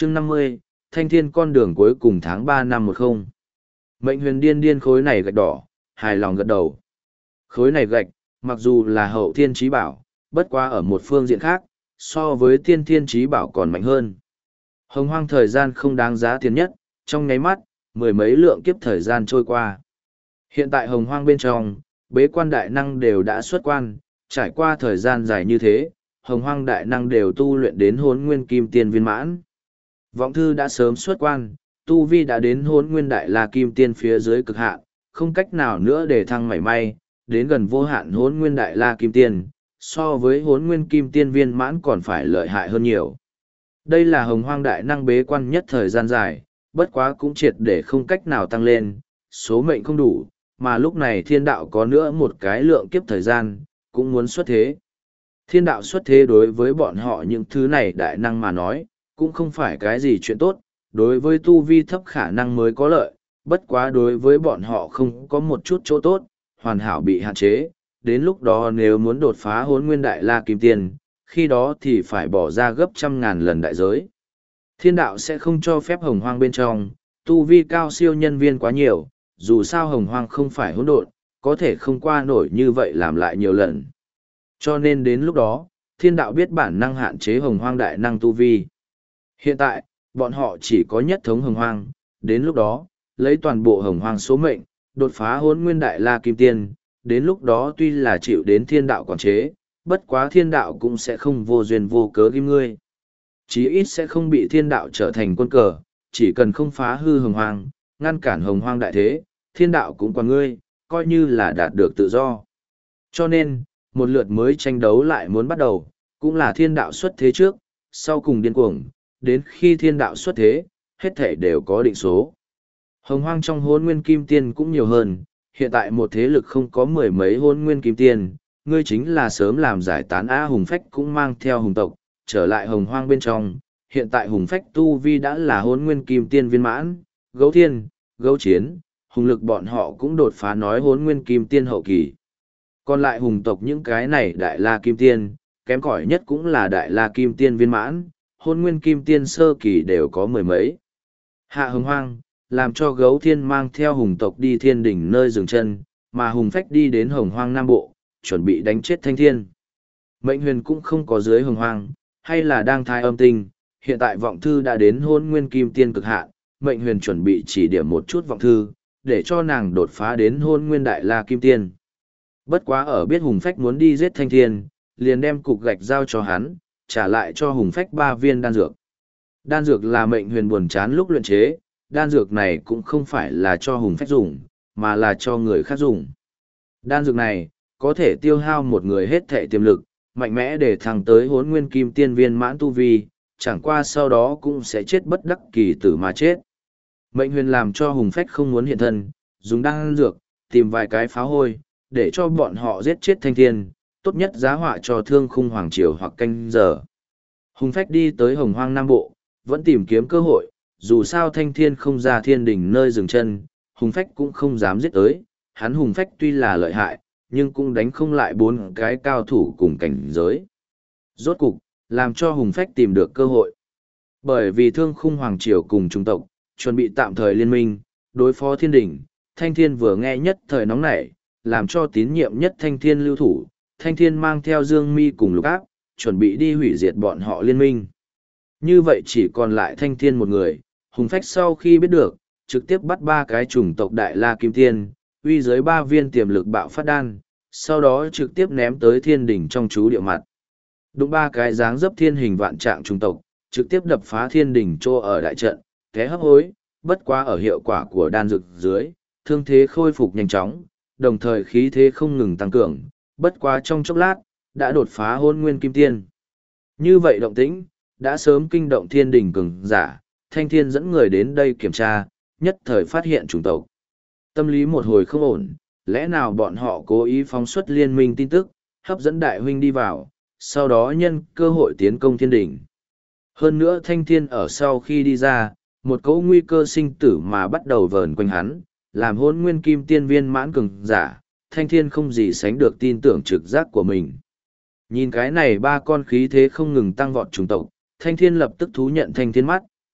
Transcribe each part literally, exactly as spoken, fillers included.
chương năm mươi, thanh thiên con đường cuối cùng tháng ba năm một không. Mệnh huyền điên điên khối này gạch đỏ, hài lòng gật đầu. Khối này gạch, mặc dù là hậu thiên trí bảo, bất quá ở một phương diện khác, so với tiên thiên trí bảo còn mạnh hơn. Hồng hoang thời gian không đáng giá tiền nhất, trong nháy mắt, mười mấy lượng kiếp thời gian trôi qua. Hiện tại hồng hoang bên trong, bế quan đại năng đều đã xuất quan, trải qua thời gian dài như thế, hồng hoang đại năng đều tu luyện đến hốn nguyên kim tiên viên mãn. Vọng thư đã sớm xuất quan, tu vi đã đến hốn nguyên đại la kim tiên phía dưới cực hạn, không cách nào nữa để thăng mảy may, đến gần vô hạn hốn nguyên đại la kim tiên, so với hốn nguyên kim tiên viên mãn còn phải lợi hại hơn nhiều. Đây là hồng hoang đại năng bế quan nhất thời gian dài, bất quá cũng triệt để không cách nào tăng lên, số mệnh không đủ, mà lúc này thiên đạo có nữa một cái lượng kiếp thời gian, cũng muốn xuất thế. Thiên đạo xuất thế đối với bọn họ những thứ này đại năng mà nói, cũng không phải cái gì chuyện tốt, đối với tu vi thấp khả năng mới có lợi, bất quá đối với bọn họ không có một chút chỗ tốt, hoàn hảo bị hạn chế, đến lúc đó nếu muốn đột phá hốn nguyên đại la kim tiên, khi đó thì phải bỏ ra gấp trăm ngàn lần đại giới. Thiên đạo sẽ không cho phép hồng hoang bên trong, tu vi cao siêu nhân viên quá nhiều, dù sao hồng hoang không phải hỗn độn, có thể không qua nổi như vậy làm lại nhiều lần. Cho nên đến lúc đó, thiên đạo biết bản năng hạn chế hồng hoang đại năng tu vi. Hiện tại, bọn họ chỉ có nhất thống hồng hoang, đến lúc đó, lấy toàn bộ hồng hoang số mệnh, đột phá hốn nguyên đại la kim tiên, đến lúc đó tuy là chịu đến thiên đạo quản chế, bất quá thiên đạo cũng sẽ không vô duyên vô cớ ghim ngươi. Chí ít sẽ không bị thiên đạo trở thành quân cờ, chỉ cần không phá hư hồng hoang, ngăn cản hồng hoang đại thế, thiên đạo cũng quản ngươi, coi như là đạt được tự do. Cho nên, một lượt mới tranh đấu lại muốn bắt đầu, cũng là thiên đạo xuất thế trước, sau cùng điên cuồng, đến khi thiên đạo xuất thế, hết thể đều có định số. Hồng hoang trong hôn nguyên kim tiên cũng nhiều hơn, hiện tại một thế lực không có mười mấy hôn nguyên kim tiên, ngươi chính là sớm làm giải tán A Hùng Phách cũng mang theo hùng tộc, trở lại hồng hoang bên trong, hiện tại Hùng Phách tu vi đã là hôn nguyên kim tiên viên mãn, gấu thiên, gấu chiến, hùng lực bọn họ cũng đột phá nói hôn nguyên kim tiên hậu kỳ. Còn lại hùng tộc những cái này đại la kim tiên, kém cỏi nhất cũng là đại la kim tiên viên mãn, hôn nguyên kim tiên sơ kỳ đều có mười mấy. Hạ hồng hoang, làm cho gấu thiên mang theo hùng tộc đi thiên đỉnh nơi dừng chân, mà hùng phách đi đến hồng hoang nam bộ, chuẩn bị đánh chết thanh thiên. Mệnh huyền cũng không có dưới hồng hoang, hay là đang thai âm tinh, hiện tại vọng thư đã đến hôn nguyên kim tiên cực hạn, mệnh huyền chuẩn bị chỉ điểm một chút vọng thư, để cho nàng đột phá đến hôn nguyên đại la kim tiên. Bất quá ở biết hùng phách muốn đi giết thanh thiên, liền đem cục gạch giao cho hắn, trả lại cho hùng phách ba viên đan dược. Đan dược là mệnh huyền buồn chán lúc luyện chế, đan dược này cũng không phải là cho hùng phách dùng, mà là cho người khác dùng. Đan dược này, có thể tiêu hao một người hết thể tiềm lực, mạnh mẽ để thăng tới hốn nguyên kim tiên viên mãn tu vi, chẳng qua sau đó cũng sẽ chết bất đắc kỳ tử mà chết. Mệnh huyền làm cho hùng phách không muốn hiện thân, dùng đan dược, tìm vài cái pháo hôi, để cho bọn họ giết chết thanh thiên, tốt nhất giá họa cho thương khung hoàng triều hoặc canh giờ. Hùng phách đi tới hồng hoang nam bộ, vẫn tìm kiếm cơ hội, dù sao thanh thiên không ra thiên đỉnh nơi dừng chân, hùng phách cũng không dám giết tới, hắn hùng phách tuy là lợi hại, nhưng cũng đánh không lại bốn cái cao thủ cùng cảnh giới. Rốt cục, làm cho hùng phách tìm được cơ hội. Bởi vì thương khung hoàng triều cùng trung tộc, chuẩn bị tạm thời liên minh, đối phó thiên đỉnh, thanh thiên vừa nghe nhất thời nóng nảy, làm cho tín nhiệm nhất thanh thiên lưu thủ, thanh thiên mang theo dương mi cùng lục áp, chuẩn bị đi hủy diệt bọn họ liên minh. Như vậy chỉ còn lại thanh thiên một người, hùng phách sau khi biết được, trực tiếp bắt ba cái chủng tộc đại la kim tiên, uy dưới ba viên tiềm lực bạo phát đan, sau đó trực tiếp ném tới thiên đỉnh trong chú địa mặt. Đụng ba cái dáng dấp thiên hình vạn trạng chủng tộc, trực tiếp đập phá thiên đỉnh trô ở đại trận, thế hấp hối, bất quá ở hiệu quả của đan dược dưới, thương thế khôi phục nhanh chóng, đồng thời khí thế không ngừng tăng cường, bất quá trong chốc lát, đã đột phá hôn nguyên kim tiên. Như vậy động tĩnh, đã sớm kinh động thiên đình cường giả, thanh thiên dẫn người đến đây kiểm tra, nhất thời phát hiện chủng tộc. Tâm lý một hồi không ổn, lẽ nào bọn họ cố ý phóng xuất liên minh tin tức, hấp dẫn đại huynh đi vào, sau đó nhân cơ hội tiến công thiên đình. Hơn nữa thanh thiên ở sau khi đi ra, một cỗ nguy cơ sinh tử mà bắt đầu vờn quanh hắn, làm hôn nguyên kim tiên viên mãn cường giả, thanh thiên không gì sánh được tin tưởng trực giác của mình. Nhìn cái này ba con khí thế không ngừng tăng vọt chủng tộc, thanh thiên lập tức thú nhận thanh thiên mắt,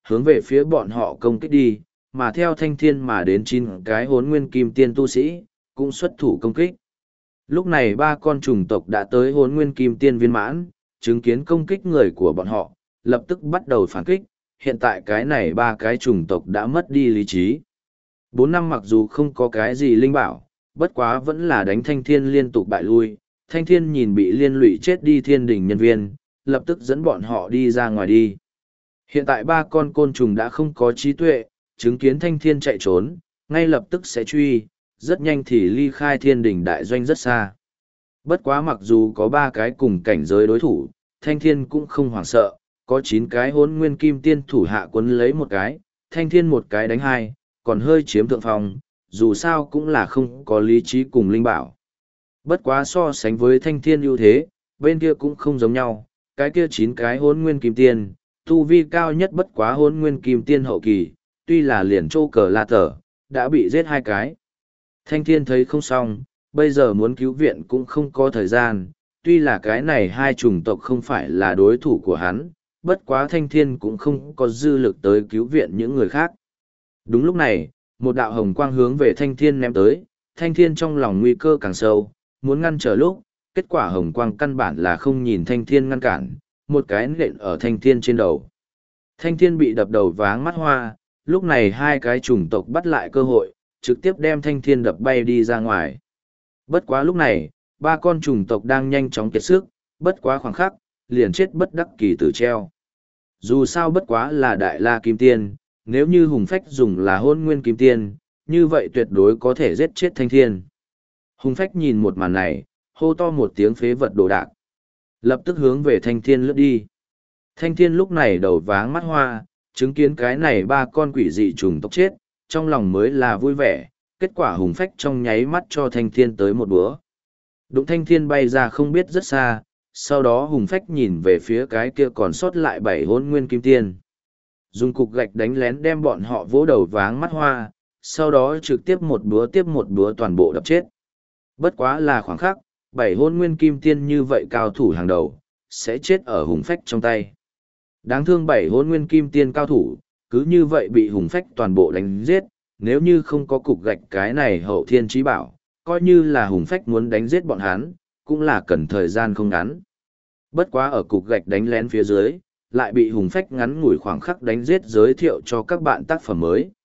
hướng về phía bọn họ công kích đi, mà theo thanh thiên mà đến chín cái hốn nguyên kim tiên tu sĩ, cũng xuất thủ công kích. Lúc này ba con trùng tộc đã tới hốn nguyên kim tiên viên mãn, chứng kiến công kích người của bọn họ, lập tức bắt đầu phản kích, hiện tại cái này ba cái trùng tộc đã mất đi lý trí. Bốn năm mặc dù không có cái gì linh bảo, bất quá vẫn là đánh thanh thiên liên tục bại lui, thanh thiên nhìn bị liên lụy chết đi thiên đình nhân viên, lập tức dẫn bọn họ đi ra ngoài đi. Hiện tại ba con côn trùng đã không có trí tuệ, chứng kiến thanh thiên chạy trốn, ngay lập tức sẽ truy, rất nhanh thì ly khai thiên đình đại doanh rất xa. Bất quá mặc dù có ba cái cùng cảnh giới đối thủ, thanh thiên cũng không hoảng sợ, có chín cái hốn nguyên kim tiên thủ hạ quấn lấy một cái, thanh thiên một cái đánh hai, còn hơi chiếm thượng phong, dù sao cũng là không có lý trí cùng linh bảo. Bất quá so sánh với thanh thiên ưu thế, bên kia cũng không giống nhau, cái kia chín cái hốn nguyên kim tiên, tu vi cao nhất bất quá hốn nguyên kim tiên hậu kỳ, tuy là liền châu cờ la tờ, đã bị giết hai cái. Thanh thiên thấy không xong, bây giờ muốn cứu viện cũng không có thời gian, tuy là cái này hai chủng tộc không phải là đối thủ của hắn, bất quá thanh thiên cũng không có dư lực tới cứu viện những người khác. Đúng lúc này, một đạo hồng quang hướng về thanh thiên ném tới, thanh thiên trong lòng nguy cơ càng sâu, muốn ngăn trở lúc, kết quả hồng quang căn bản là không nhìn thanh thiên ngăn cản, một cái nện ở thanh thiên trên đầu. Thanh thiên bị đập đầu váng mắt hoa, lúc này hai cái chủng tộc bắt lại cơ hội, trực tiếp đem thanh thiên đập bay đi ra ngoài. Bất quá lúc này, ba con chủng tộc đang nhanh chóng kiệt sức, bất quá khoảng khắc, liền chết bất đắc kỳ tử treo. Dù sao bất quá là đại la kim tiên, nếu như hùng phách dùng là hôn nguyên kim tiên, như vậy tuyệt đối có thể giết chết thanh thiên. Hùng phách nhìn một màn này, hô to một tiếng phế vật đồ đạc. Lập tức hướng về thanh thiên lướt đi. Thanh thiên lúc này đầu váng mắt hoa, chứng kiến cái này ba con quỷ dị trùng tộc chết, trong lòng mới là vui vẻ, kết quả hùng phách trong nháy mắt cho thanh thiên tới một búa. Đụng thanh thiên bay ra không biết rất xa, sau đó hùng phách nhìn về phía cái kia còn sót lại bảy hôn nguyên kim tiên. Dùng cục gạch đánh lén đem bọn họ vỗ đầu váng mắt hoa, sau đó trực tiếp một búa tiếp một búa toàn bộ đập chết. Bất quá là khoảng khắc, bảy hôn nguyên kim tiên như vậy cao thủ hàng đầu, sẽ chết ở hùng phách trong tay. Đáng thương bảy hôn nguyên kim tiên cao thủ, cứ như vậy bị hùng phách toàn bộ đánh giết, nếu như không có cục gạch cái này hậu thiên trí bảo, coi như là hùng phách muốn đánh giết bọn hắn, cũng là cần thời gian không ngắn. Bất quá ở cục gạch đánh lén phía dưới, lại bị hùng phách ngắn ngủi khoảng khắc đánh giết giới thiệu cho các bạn tác phẩm mới.